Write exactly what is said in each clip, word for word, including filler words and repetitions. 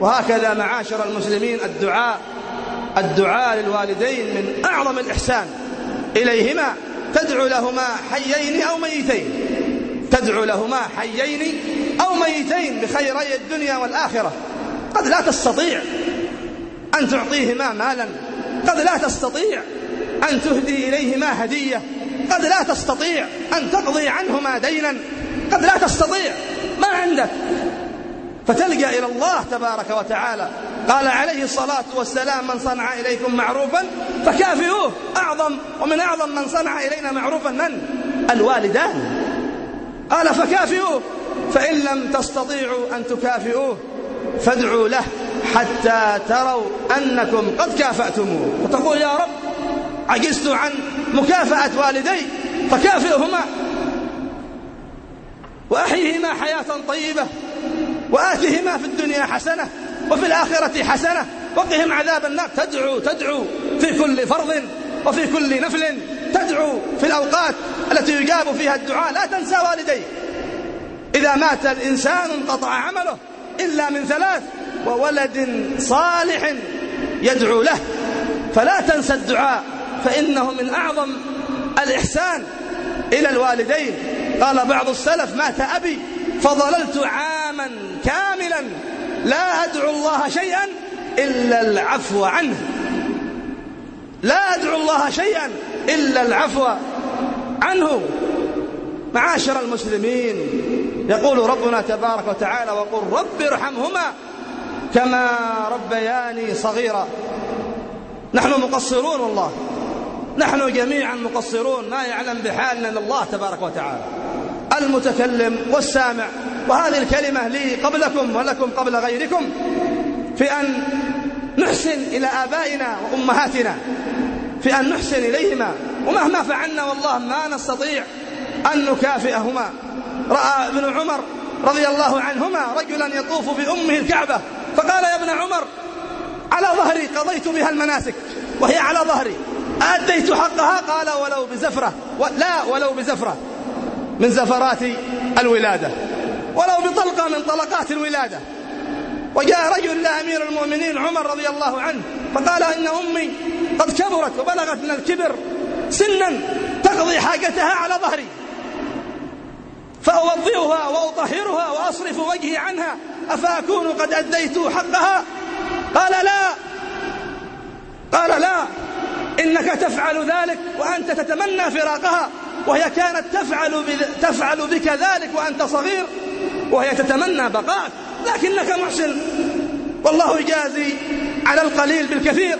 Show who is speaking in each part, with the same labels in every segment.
Speaker 1: وهكذا معاشر المسلمين الدعاء الدعاء للوالدين من أعظم الإحسان إليهما. تدعو لهما حيين أو ميتين، تدعو لهما حيين أو ميتين بخيري الدنيا والآخرة. قد لا تستطيع أن تعطيهما مالا، قد لا تستطيع أن تهدي إليهما هدية، قد لا تستطيع أن تقضي عنهما دينا، قد لا تستطيع، ما عندك، فتلجأ إلى الله تبارك وتعالى. قال عليه الصلاة والسلام: من صنع إليكم معروفا فكافئوه. أعظم ومن أعظم من صنع إلينا معروفا من؟ الوالدان. قال: فكافئوه، فإن لم تستطيعوا أن تكافئوه فادعوا له حتى تروا أنكم قد كافأتموه. فتقول: يا رب، عجزت عن مكافأة والدي فكافئهما وأحيهما حياة طيبة، وآتهما في الدنيا حسنة وفي الآخرة حسنة وقهم عذاب النار. تدعو تدعو في كل فرض وفي كل نفل، تدعو في الأوقات التي يجاب فيها الدعاء. لا تنسى والديك. إذا مات الإنسان انقطع عمله إلا من ثلاث: وولد صالح يدعو له. فلا تنسى الدعاء، فإنه من أعظم الإحسان إلى الوالدين. قال بعض السلف: مات أبي فظللت عاما كاملا لا أدعو الله شيئا إلا العفو عنه، لا أدعو الله شيئا إلا العفو عنه. معاشر المسلمين، يقول ربنا تبارك وتعالى: وقل رب ارحمهما كما ربياني صغيرا. نحن مقصرون والله، نحن جميعا مقصرون، ما يعلم بحالنا إلا الله تبارك وتعالى، المتكلم والسامع. وهذه الكلمة لي قبلكم ولكم قبل غيركم، في أن نحسن إلى آبائنا وأمهاتنا، في أن نحسن إليهما، ومهما فعلنا والله ما نستطيع أن نكافئهما. رأى ابن عمر رضي الله عنهما رجلا يطوف بأمه الكعبة، فقال: يا ابن عمر، على ظهري قضيت بها المناسك وهي على ظهري، أديت حقها؟ قال: ولو بزفرة. لا، ولو بزفرة من زفرات الولادة، ولو بطلقة من طلقات الولادة. وجاء رجل لأمير المؤمنين عمر رضي الله عنه فقال: إن أمي قد كبرت وبلغت من الكبر سنا تقضي حاجتها على ظهري، فأوضئها وأطهرها وأصرف وجهي عنها، أفأكون قد أديت حقها؟ قال: لا. قال: لا، إنك تفعل ذلك وأنت تتمنى فراقها، وهي كانت تفعل, تفعل بك ذلك وأنت صغير، وهي تتمنى بقاءك، لكنك محسن، والله يجازي على القليل بالكثير،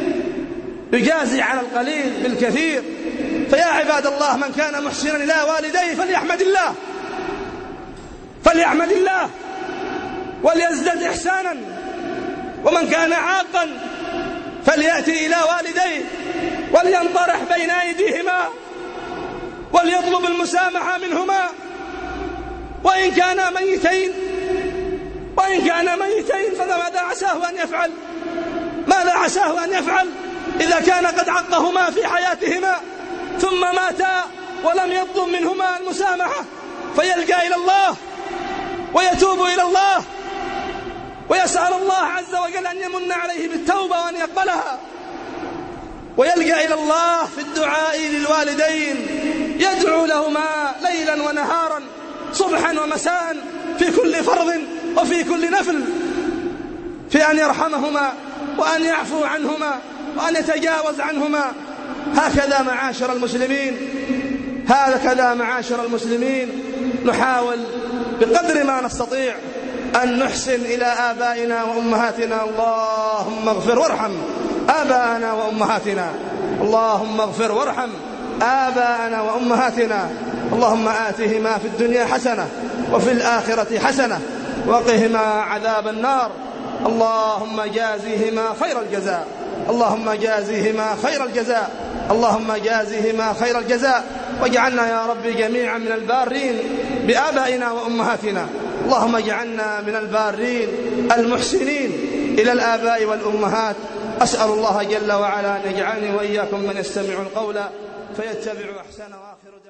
Speaker 1: يجازي على القليل بالكثير. فيا عباد الله، من كان محسنا إلى والديه فليحمد الله، فليحمد الله وليزدد إحسانا. ومن كان عاقا فليأتي إلى والديه ولينطرح بين أيديهما وليطلب المسامحة منهما، وإن كانا ميتين وإن كانا ميتين فماذا عساه أن يفعل؟ ماذا عساه أن يفعل إذا كان قد عقهما في حياتهما ثم ماتا ولم يطلب منهما المسامحة؟ فيلجأ إلى الله ويتوب إلى الله ويسأل الله عز وجل أن يمن عليه بالتوبة وأن يقبلها، ويلجأ إلى الله في الدعاء للوالدين، يدعو لهما ليلا ونهارا صبحا ومساء في كل فرض وفي كل نفل، في أن يرحمهما وأن يعفو عنهما وأن يتجاوز عنهما. هكذا معاشر المسلمين، هكذا معاشر المسلمين نحاول بقدر ما نستطيع أن نحسن إلى آبائنا وأمهاتنا. اللهم اغفر وارحم آباءنا وأمهاتنا، اللهم اغفر وارحم آباءنا وأمهاتنا. اللهم آتهما في الدنيا حسنة وفي الآخرة حسنة وقهما عذاب النار. اللهم جازيهما خير الجزاء، اللهم جازيهما خير الجزاء، اللهم جازيهما خير الجزاء. واجعلنا يا رب جميعا من البارين بآبائنا وأمهاتنا. اللهم اجعلنا من البارين المحسنين إلى الآباء والأمهات. أسأل الله جل وعلا أن يجعلني وإياكم من يستمع القول فيتبع أحسنه. وآخر